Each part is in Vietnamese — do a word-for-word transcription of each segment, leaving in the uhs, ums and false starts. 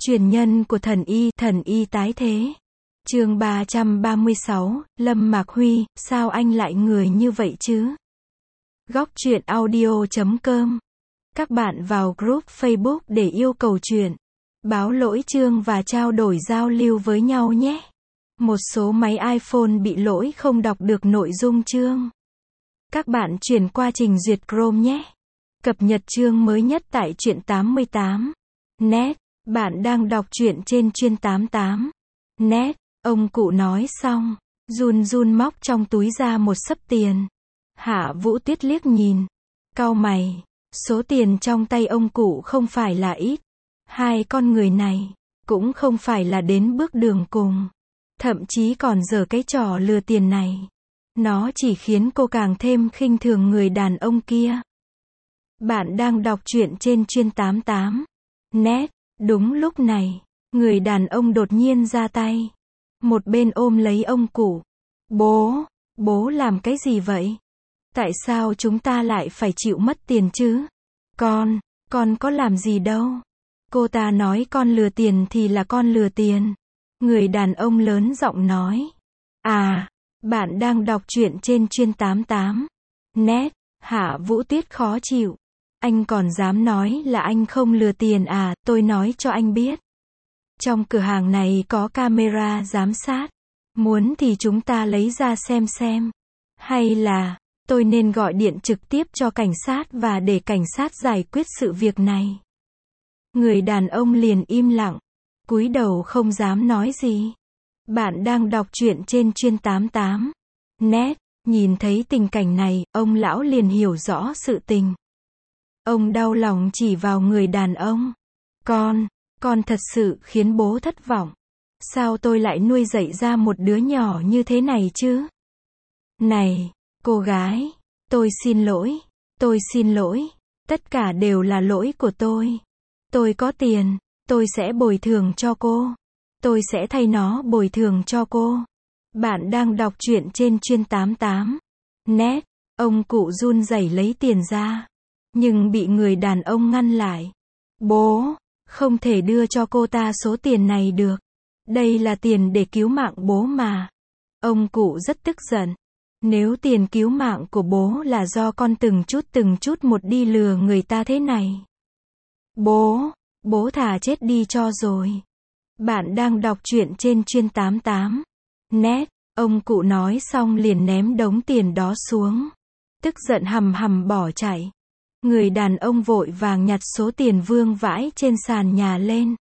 Truyền nhân của thần y, thần y tái thế. Chương ba trăm ba mươi sáu, Lâm Mạc Huy, sao anh lại người như vậy chứ? Góc truyện audio chấm com. Các bạn vào group Facebook để yêu cầu truyện, báo lỗi chương và trao đổi giao lưu với nhau nhé. Một số máy iPhone bị lỗi không đọc được nội dung chương. Các bạn chuyển qua trình duyệt Chrome nhé. Cập nhật chương mới nhất tại truyện tám mươi tám net. Bạn đang đọc truyện trên chuyên tám mươi tám net. Ông cụ nói xong, run run móc trong túi ra một xấp tiền. Hạ Vũ Tuyết liếc nhìn, cau mày. Số tiền trong tay ông cụ không phải là ít. Hai con người này cũng không phải là đến bước đường cùng. Thậm chí còn giở cái trò lừa tiền này. Nó chỉ khiến cô càng thêm khinh thường người đàn ông kia. Bạn đang đọc truyện trên chuyên tám mươi tám net. Đúng lúc này, người đàn ông đột nhiên ra tay. Một bên ôm lấy ông cụ. Bố, bố làm cái gì vậy? Tại sao chúng ta lại phải chịu mất tiền chứ? Con, con có làm gì đâu. Cô ta nói con lừa tiền thì là con lừa tiền. Người đàn ông lớn giọng nói. À, bạn đang đọc truyện trên chuyên tám mươi tám net. Hạ Vũ Tuyết khó chịu. Anh còn dám nói là anh không lừa tiền à? Tôi nói cho anh biết. Trong cửa hàng này có camera giám sát. Muốn thì chúng ta lấy ra xem xem. Hay là, tôi nên gọi điện trực tiếp cho cảnh sát và để cảnh sát giải quyết sự việc này. Người đàn ông liền im lặng, cúi đầu không dám nói gì. Bạn đang đọc truyện trên chuyên tám mươi tám net. Nhìn thấy tình cảnh này, ông lão liền hiểu rõ sự tình. Ông đau lòng chỉ vào người đàn ông. Con, con thật sự khiến bố thất vọng. Sao tôi lại nuôi dạy ra một đứa nhỏ như thế này chứ? Này, cô gái, tôi xin lỗi, tôi xin lỗi. Tất cả đều là lỗi của tôi. Tôi có tiền, tôi sẽ bồi thường cho cô. Tôi sẽ thay nó bồi thường cho cô. Bạn đang đọc truyện trên chuyên tám mươi tám net. Ông cụ run rẩy lấy tiền ra. Nhưng bị người đàn ông ngăn lại. Bố, không thể đưa cho cô ta số tiền này được. Đây là tiền để cứu mạng bố mà. Ông cụ rất tức giận. Nếu tiền cứu mạng của bố là do con từng chút từng chút một đi lừa người ta thế này. Bố, bố thà chết đi cho rồi. Bạn đang đọc truyện trên chuyên tám mươi tám net. Ông cụ nói xong liền ném đống tiền đó xuống. Tức giận hầm hầm bỏ chạy. Người đàn ông vội vàng nhặt số tiền vương vãi trên sàn nhà lên.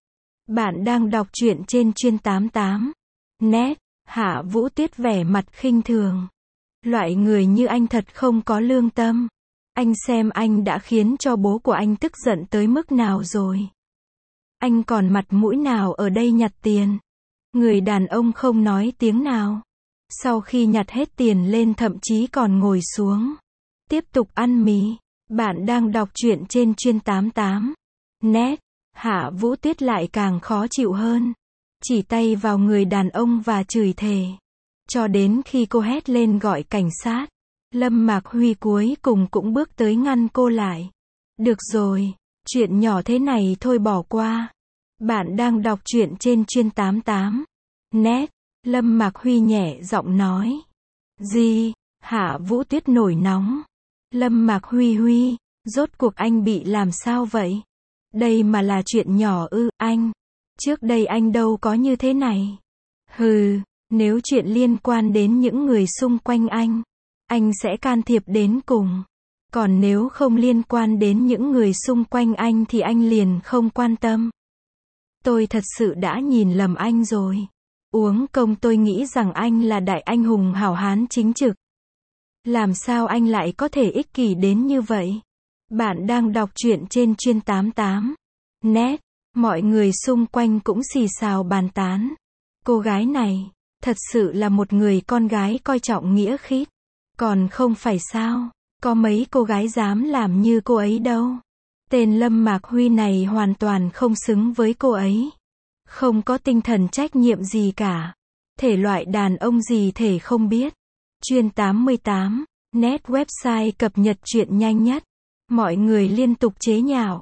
Bạn đang đọc truyện trên chuyên tám mươi tám net. Hạ Vũ Tuyết vẻ mặt khinh thường. Loại người như anh thật không có lương tâm. Anh xem anh đã khiến cho bố của anh tức giận tới mức nào rồi. Anh còn mặt mũi nào ở đây nhặt tiền? Người đàn ông không nói tiếng nào. Sau khi nhặt hết tiền lên thậm chí còn ngồi xuống. Tiếp tục ăn mì. Bạn đang đọc truyện trên chuyên tám mươi tám net. Hạ Vũ Tuyết lại càng khó chịu hơn. Chỉ tay vào người đàn ông và chửi thề. Cho đến khi cô hét lên gọi cảnh sát. Lâm Mạc Huy cuối cùng cũng bước tới ngăn cô lại. Được rồi, chuyện nhỏ thế này thôi bỏ qua. Bạn đang đọc truyện trên chuyên tám mươi tám net. Lâm Mạc Huy nhẹ giọng nói. Gì? Hạ Vũ Tuyết nổi nóng. Lâm Mạc Huy Huy, rốt cuộc anh bị làm sao vậy? Đây mà là chuyện nhỏ ư? Anh, trước đây anh đâu có như thế này. Hừ, nếu chuyện liên quan đến những người xung quanh anh, anh sẽ can thiệp đến cùng. Còn nếu không liên quan đến những người xung quanh anh thì anh liền không quan tâm. Tôi thật sự đã nhìn lầm anh rồi. Uống công tôi nghĩ rằng anh là đại anh hùng hảo hán chính trực. Làm sao anh lại có thể ích kỷ đến như vậy? Bạn đang đọc truyện trên chuyên tám mươi tám net. Mọi người xung quanh cũng xì xào bàn tán. Cô gái này, thật sự là một người con gái coi trọng nghĩa khí. Còn không phải sao? Có mấy cô gái dám làm như cô ấy đâu. Tên Lâm Mạc Huy này hoàn toàn không xứng với cô ấy. Không có tinh thần trách nhiệm gì cả. Thể loại đàn ông gì thể không biết. Chuyên tám mươi tám net website cập nhật truyện nhanh nhất. Mọi người liên tục chế nhạo.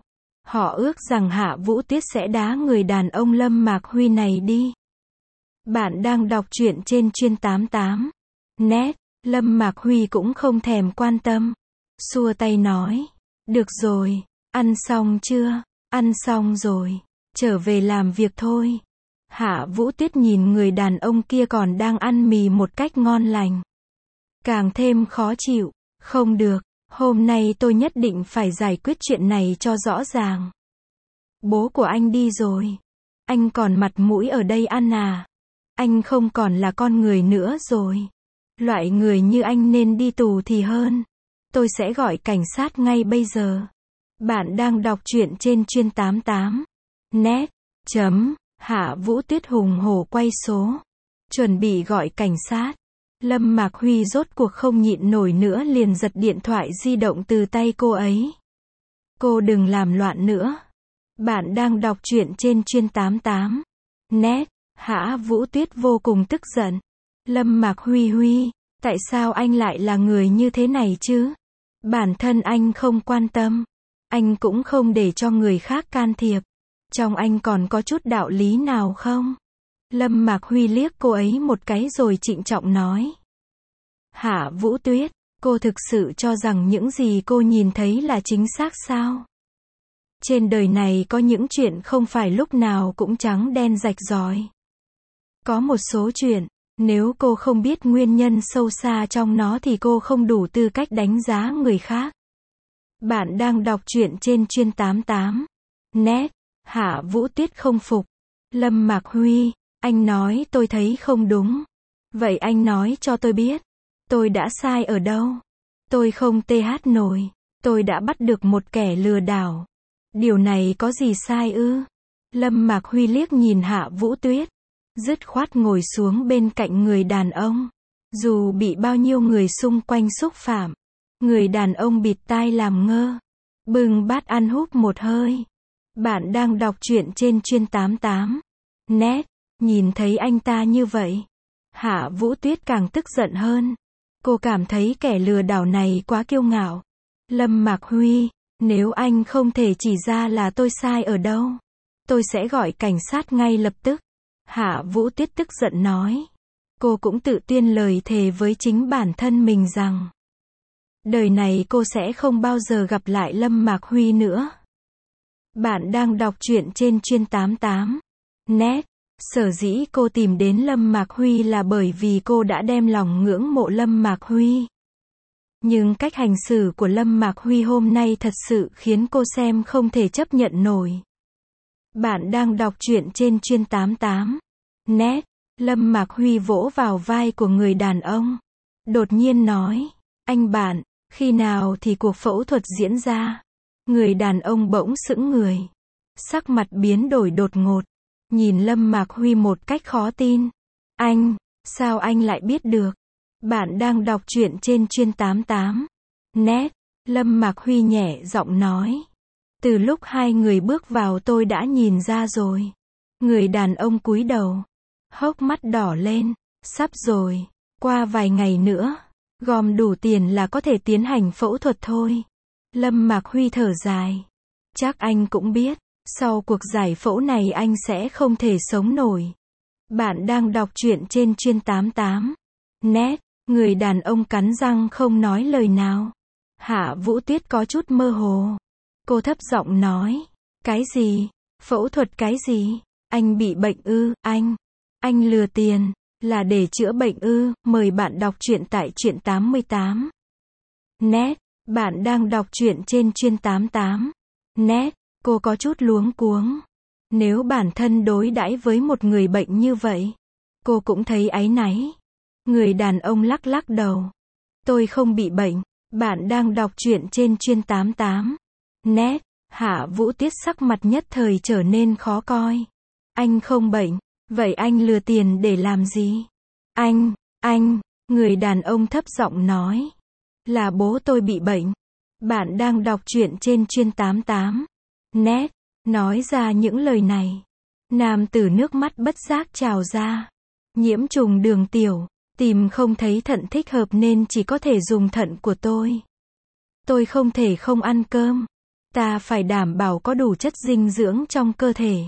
Họ ước rằng Hạ Vũ Tuyết sẽ đá người đàn ông Lâm Mạc Huy này đi. Bạn đang đọc truyện trên chuyên tám tám net. Lâm Mạc Huy cũng không thèm quan tâm. Xua tay nói. Được rồi, ăn xong chưa? Ăn xong rồi. Trở về làm việc thôi. Hạ Vũ Tuyết nhìn người đàn ông kia còn đang ăn mì một cách ngon lành. Càng thêm khó chịu. Không được, hôm nay tôi nhất định phải giải quyết chuyện này cho rõ ràng. Bố của anh đi rồi. Anh còn mặt mũi ở đây ăn à? Anh không còn là con người nữa rồi. Loại người như anh nên đi tù thì hơn. Tôi sẽ gọi cảnh sát ngay bây giờ. Bạn đang đọc truyện trên chuyên tám tám net. Chấm. Hạ Vũ Tuyết hùng hổ quay số. Chuẩn bị gọi cảnh sát. Lâm Mạc Huy rốt cuộc không nhịn nổi nữa liền giật điện thoại di động từ tay cô ấy. Cô đừng làm loạn nữa. Bạn đang đọc truyện trên chuyên tám tám net. Hạ Vũ Tuyết vô cùng tức giận. Lâm Mạc Huy Huy, tại sao anh lại là người như thế này chứ? Bản thân anh không quan tâm. Anh cũng không để cho người khác can thiệp. Trong anh còn có chút đạo lý nào không? Lâm Mạc Huy liếc cô ấy một cái rồi trịnh trọng nói. Hạ Vũ Tuyết, cô thực sự cho rằng những gì cô nhìn thấy là chính xác sao? Trên đời này có những chuyện không phải lúc nào cũng trắng đen rạch ròi. Có một số chuyện, nếu cô không biết nguyên nhân sâu xa trong nó thì cô không đủ tư cách đánh giá người khác. Bạn đang đọc truyện trên chuyên tám tám net. Hạ Vũ Tuyết không phục. Lâm Mạc Huy, anh nói tôi thấy không đúng. Vậy anh nói cho tôi biết. Tôi đã sai ở đâu? Tôi không tê hát nổi. Tôi đã bắt được một kẻ lừa đảo. Điều này có gì sai ư? Lâm Mạc Huy liếc nhìn Hạ Vũ Tuyết. Dứt khoát ngồi xuống bên cạnh người đàn ông. Dù bị bao nhiêu người xung quanh xúc phạm. Người đàn ông bịt tai làm ngơ. Bưng bát ăn húp một hơi. Bạn đang đọc truyện trên chuyên tám tám net. Nhìn thấy anh ta như vậy. Hạ Vũ Tuyết càng tức giận hơn. Cô cảm thấy kẻ lừa đảo này quá kiêu ngạo. Lâm Mạc Huy, nếu anh không thể chỉ ra là tôi sai ở đâu, tôi sẽ gọi cảnh sát ngay lập tức. Hạ Vũ Tuyết tức giận nói. Cô cũng tự tuyên lời thề với chính bản thân mình rằng đời này cô sẽ không bao giờ gặp lại Lâm Mạc Huy nữa. Bạn đang đọc truyện trên chuyên tám tám net. Sở dĩ cô tìm đến Lâm Mạc Huy là bởi vì cô đã đem lòng ngưỡng mộ Lâm Mạc Huy. Nhưng cách hành xử của Lâm Mạc Huy hôm nay thật sự khiến cô xem không thể chấp nhận nổi. Bạn đang đọc truyện trên chuyên tám tám net. Lâm Mạc Huy vỗ vào vai của người đàn ông. Đột nhiên nói. Anh bạn, khi nào thì cuộc phẫu thuật diễn ra? Người đàn ông bỗng sững người. Sắc mặt biến đổi đột ngột. Nhìn Lâm Mạc Huy một cách khó tin. Anh, sao anh lại biết được? Bạn đang đọc truyện trên chuyên tám tám net. Lâm Mạc Huy nhẹ giọng nói. Từ lúc hai người bước vào tôi đã nhìn ra rồi. Người đàn ông cúi đầu. Hốc mắt đỏ lên. Sắp rồi. Qua vài ngày nữa. Gom đủ tiền là có thể tiến hành phẫu thuật thôi. Lâm Mạc Huy thở dài. Chắc anh cũng biết. Sau cuộc giải phẫu này anh sẽ không thể sống nổi. Bạn đang đọc truyện trên chuyên tám tám net. Người đàn ông cắn răng không nói lời nào. Hạ Vũ Tuyết có chút mơ hồ. Cô thấp giọng nói. Cái gì? Phẫu thuật cái gì? Anh bị bệnh ư? Anh? Anh lừa tiền. Là để chữa bệnh ư? Mời bạn đọc truyện tại truyện tám tám net. Bạn đang đọc truyện trên chuyên tám tám net. Cô có chút luống cuống. Nếu bản thân đối đãi với một người bệnh như vậy, cô cũng thấy áy náy. Người đàn ông lắc lắc đầu. Tôi không bị bệnh. Bạn đang đọc truyện trên chuyên tám tám net. Hạ Vũ Tuyết sắc mặt nhất thời trở nên khó coi. Anh không bệnh. Vậy anh lừa tiền để làm gì? Anh, anh, người đàn ông thấp giọng nói. Là bố tôi bị bệnh. Bạn đang đọc truyện trên chuyên tám tám net. Nói ra những lời này. Nam tử nước mắt bất giác trào ra. Nhiễm trùng đường tiểu. Tìm không thấy thận thích hợp nên chỉ có thể dùng thận của tôi. Tôi không thể không ăn cơm. Ta phải đảm bảo có đủ chất dinh dưỡng trong cơ thể.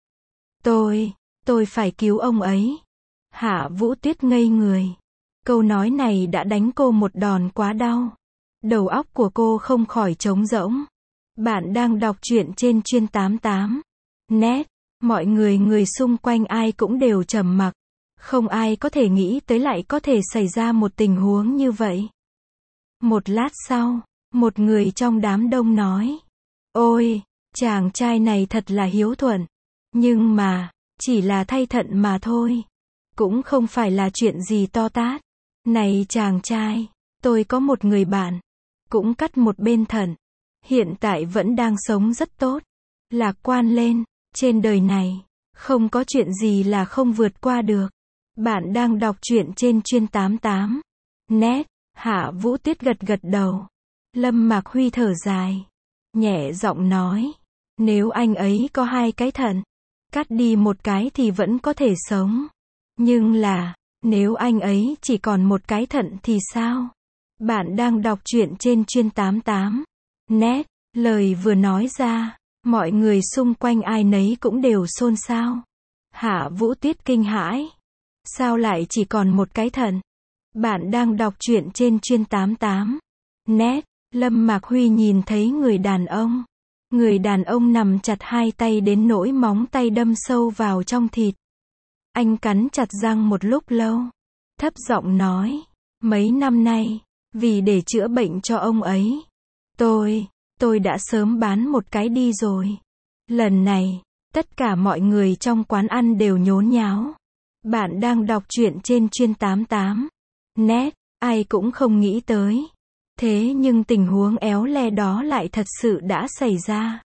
Tôi, tôi phải cứu ông ấy. Hạ Vũ Tuyết ngây người. Câu nói này đã đánh cô một đòn quá đau. Đầu óc của cô không khỏi trống rỗng. Bạn đang đọc truyện trên Chuyên tám tám net. Mọi người người xung quanh ai cũng đều trầm mặc. Không ai có thể nghĩ tới lại có thể xảy ra một tình huống như vậy. Một lát sau, một người trong đám đông nói. Ôi, chàng trai này thật là hiếu thuận. Nhưng mà, chỉ là thay thận mà thôi. Cũng không phải là chuyện gì to tát. Này chàng trai, tôi có một người bạn. Cũng cắt một bên thận. Hiện tại vẫn đang sống rất tốt. Lạc quan lên, trên đời này, không có chuyện gì là không vượt qua được. Bạn đang đọc truyện trên Chuyên tám tám net. Hạ Vũ Tuyết gật gật đầu. Lâm Mạc Huy thở dài. Nhẹ giọng nói. Nếu anh ấy có hai cái thận, cắt đi một cái thì vẫn có thể sống. Nhưng là, nếu anh ấy chỉ còn một cái thận thì sao? Bạn đang đọc truyện trên Chuyên tám tám net. Lời vừa nói ra, mọi người xung quanh ai nấy cũng đều xôn xao. Hạ Vũ Tuyết kinh hãi. Sao lại chỉ còn một cái thận? Bạn đang đọc truyện trên Chuyên tám tám net. Lâm Mạc Huy nhìn thấy người đàn ông. Người đàn ông nằm chặt hai tay đến nỗi móng tay đâm sâu vào trong thịt. Anh cắn chặt răng một lúc lâu. Thấp giọng nói. Mấy năm nay, vì để chữa bệnh cho ông ấy, Tôi, tôi đã sớm bán một cái đi rồi. Lần này, tất cả mọi người trong quán ăn đều nhốn nháo. Bạn đang đọc truyện trên Chuyên tám tám net, ai cũng không nghĩ tới. Thế nhưng tình huống éo le đó lại thật sự đã xảy ra.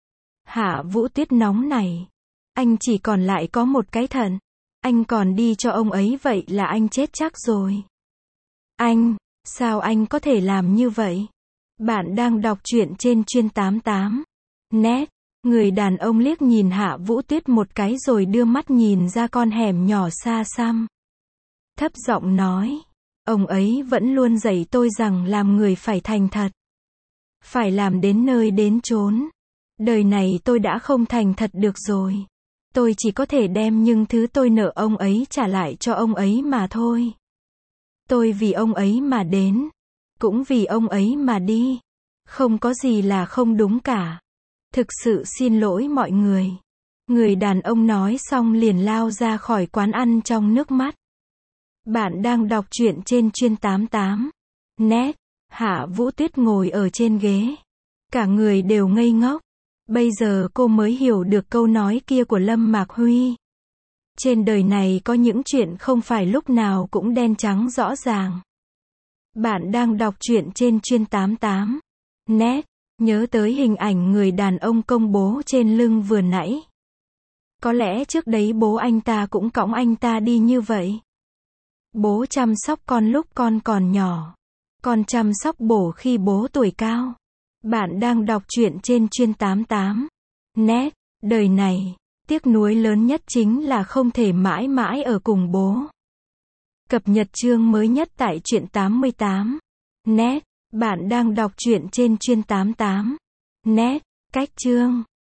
Hạ Vũ Tuyết nóng này. Anh chỉ còn lại có một cái thận. Anh còn đi cho ông ấy vậy là anh chết chắc rồi. Anh, sao anh có thể làm như vậy? Bạn đang đọc truyện trên Chuyên tám tám net. Người đàn ông liếc nhìn Hạ Vũ Tuyết một cái rồi đưa mắt nhìn ra con hẻm nhỏ xa xăm. Thấp giọng nói. Ông ấy vẫn luôn dạy tôi rằng làm người phải thành thật. Phải làm đến nơi đến chốn. Đời này tôi đã không thành thật được rồi. Tôi chỉ có thể đem những thứ tôi nợ ông ấy trả lại cho ông ấy mà thôi. Tôi vì ông ấy mà đến. Cũng vì ông ấy mà đi. Không có gì là không đúng cả. Thực sự xin lỗi mọi người. Người đàn ông nói xong liền lao ra khỏi quán ăn trong nước mắt. Bạn đang đọc truyện trên Chuyên tám tám net. Hạ Vũ Tuyết ngồi ở trên ghế. Cả người đều ngây ngốc. Bây giờ cô mới hiểu được câu nói kia của Lâm Mạc Huy. Trên đời này có những chuyện không phải lúc nào cũng đen trắng rõ ràng. Bạn đang đọc truyện trên Chuyên tám tám net. Nhớ tới hình ảnh người đàn ông công bố trên lưng vừa nãy. Có lẽ trước đấy bố anh ta cũng cõng anh ta đi như vậy. Bố chăm sóc con lúc con còn nhỏ. Con chăm sóc bố khi bố tuổi cao. Bạn đang đọc truyện trên Chuyên tám tám net. Đời này, tiếc nuối lớn nhất chính là không thể mãi mãi ở cùng bố. Cập nhật chương mới nhất tại Truyện tám mươi tám net. Bạn đang đọc truyện trên Chuyên tám tám net. Cách chương